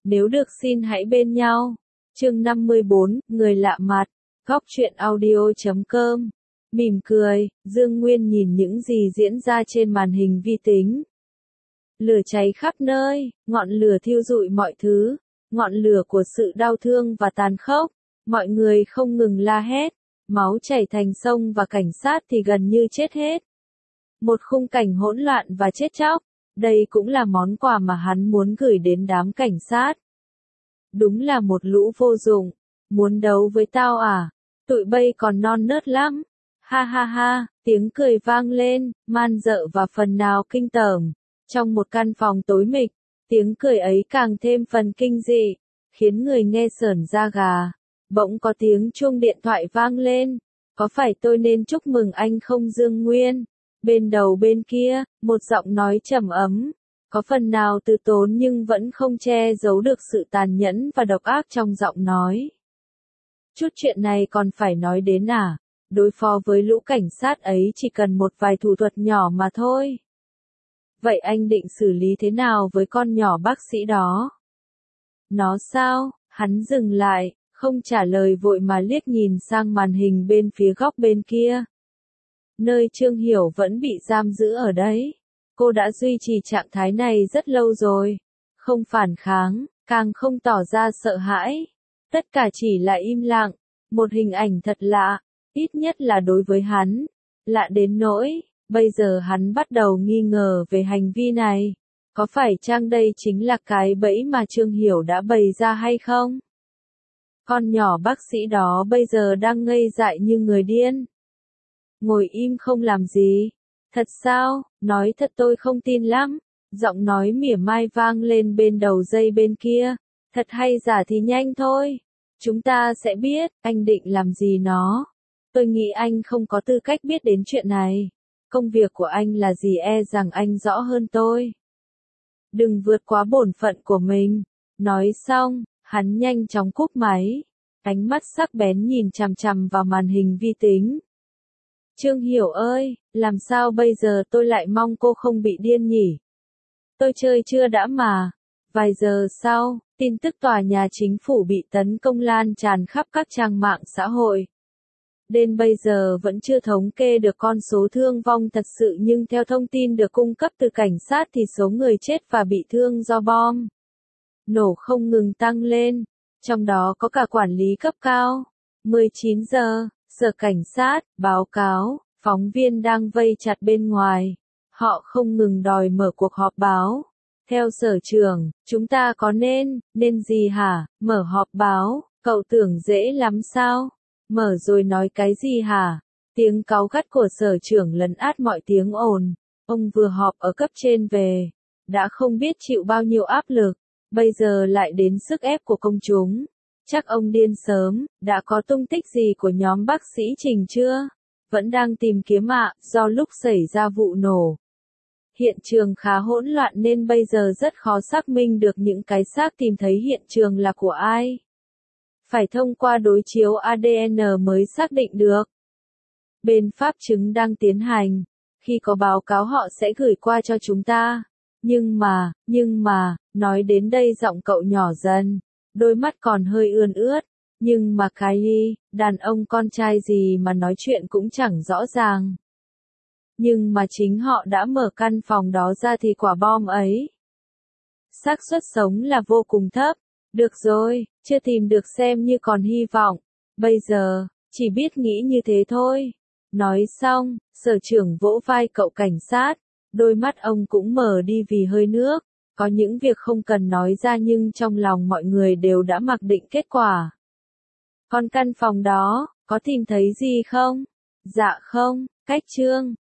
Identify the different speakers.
Speaker 1: Nếu được xin hãy bên nhau. Chương 54, người lạ mặt. Góc truyện audio.com. Mỉm cười, Dương Nguyên nhìn những gì diễn ra trên màn hình vi tính. Lửa cháy khắp nơi, ngọn lửa thiêu rụi mọi thứ, ngọn lửa của sự đau thương và tàn khốc. Mọi người không ngừng la hét, máu chảy thành sông và cảnh sát thì gần như chết hết. Một khung cảnh hỗn loạn và chết chóc. Đây cũng là món quà mà hắn muốn gửi đến đám cảnh sát. Đúng là một lũ vô dụng. Muốn đấu với tao à? Tụi bay còn non nớt lắm. Ha ha ha, tiếng cười vang lên, man dợ và phần nào kinh tởm. Trong một căn phòng tối mịch, tiếng cười ấy càng thêm phần kinh dị, khiến người nghe sởn da gà. Bỗng có tiếng chuông điện thoại vang lên. Có phải tôi nên chúc mừng anh không Dương Nguyên? Bên đầu bên kia, một giọng nói trầm ấm, có phần nào từ tốn nhưng vẫn không che giấu được sự tàn nhẫn và độc ác trong giọng nói. Chút chuyện này còn phải nói đến à? Đối phó với lũ cảnh sát ấy chỉ cần một vài thủ thuật nhỏ mà thôi. Vậy anh định xử lý thế nào với con nhỏ bác sĩ đó? Nó sao? Hắn dừng lại, không trả lời vội mà liếc nhìn sang màn hình bên phía góc bên kia. Nơi Trương Hiểu vẫn bị giam giữ ở đấy. Cô đã duy trì trạng thái này rất lâu rồi. Không phản kháng, càng không tỏ ra sợ hãi. Tất cả chỉ là im lặng. Một hình ảnh thật lạ, ít nhất là đối với hắn. Lạ đến nỗi, bây giờ hắn bắt đầu nghi ngờ về hành vi này. Có phải chăng đây chính là cái bẫy mà Trương Hiểu đã bày ra hay không? Con nhỏ bác sĩ đó bây giờ đang ngây dại như người điên. Ngồi im không làm gì. Thật sao? Nói thật tôi không tin lắm. Giọng nói mỉa mai vang lên bên đầu dây bên kia. Thật hay giả thì nhanh thôi. Chúng ta sẽ biết, anh định làm gì nó. Tôi nghĩ anh không có tư cách biết đến chuyện này. Công việc của anh là gì e rằng anh rõ hơn tôi. Đừng vượt quá bổn phận của mình. Nói xong, hắn nhanh chóng cúp máy. Ánh mắt sắc bén nhìn chằm chằm vào màn hình vi tính. Trương Hiểu ơi, làm sao bây giờ tôi lại mong cô không bị điên nhỉ? Tôi chơi chưa đã mà. Vài giờ sau, tin tức tòa nhà chính phủ bị tấn công lan tràn khắp các trang mạng xã hội. Đến bây giờ vẫn chưa thống kê được con số thương vong thật sự nhưng theo thông tin được cung cấp từ cảnh sát thì số người chết và bị thương do bom nổ không ngừng tăng lên, trong đó có cả quản lý cấp cao. 19 giờ, sở cảnh sát, báo cáo, phóng viên đang vây chặt bên ngoài. Họ không ngừng đòi mở cuộc họp báo. Theo sở trưởng, chúng ta có nên gì hả? Mở họp báo, cậu tưởng dễ lắm sao? Mở rồi nói cái gì hả? Tiếng cáu gắt của sở trưởng lấn át mọi tiếng ồn. Ông vừa họp ở cấp trên về, đã không biết chịu bao nhiêu áp lực, bây giờ lại đến sức ép của công chúng. Chắc ông điên sớm, đã có tung tích gì của nhóm bác sĩ Trình chưa? Vẫn đang tìm kiếm ạ, do lúc xảy ra vụ nổ. Hiện trường khá hỗn loạn nên bây giờ rất khó xác minh được những cái xác tìm thấy hiện trường là của ai. Phải thông qua đối chiếu ADN mới xác định được. Bên pháp chứng đang tiến hành. Khi có báo cáo họ sẽ gửi qua cho chúng ta. Nhưng mà, nói đến đây giọng cậu nhỏ dần. Đôi mắt còn hơi ươn ướt. Nhưng mà Kylie, đàn ông con trai gì mà nói chuyện cũng chẳng rõ ràng. Nhưng mà chính họ đã mở căn phòng đó ra thì quả bom ấy. Xác suất sống là vô cùng thấp. Được rồi, chưa tìm được xem như còn hy vọng. Bây giờ, chỉ biết nghĩ như thế thôi. Nói xong, sở trưởng vỗ vai cậu cảnh sát. Đôi mắt ông cũng mở đi vì hơi nước. Có những việc không cần nói ra nhưng trong lòng mọi người đều đã mặc định kết quả. Còn căn phòng đó, có tìm thấy gì không? Dạ không, cách Trương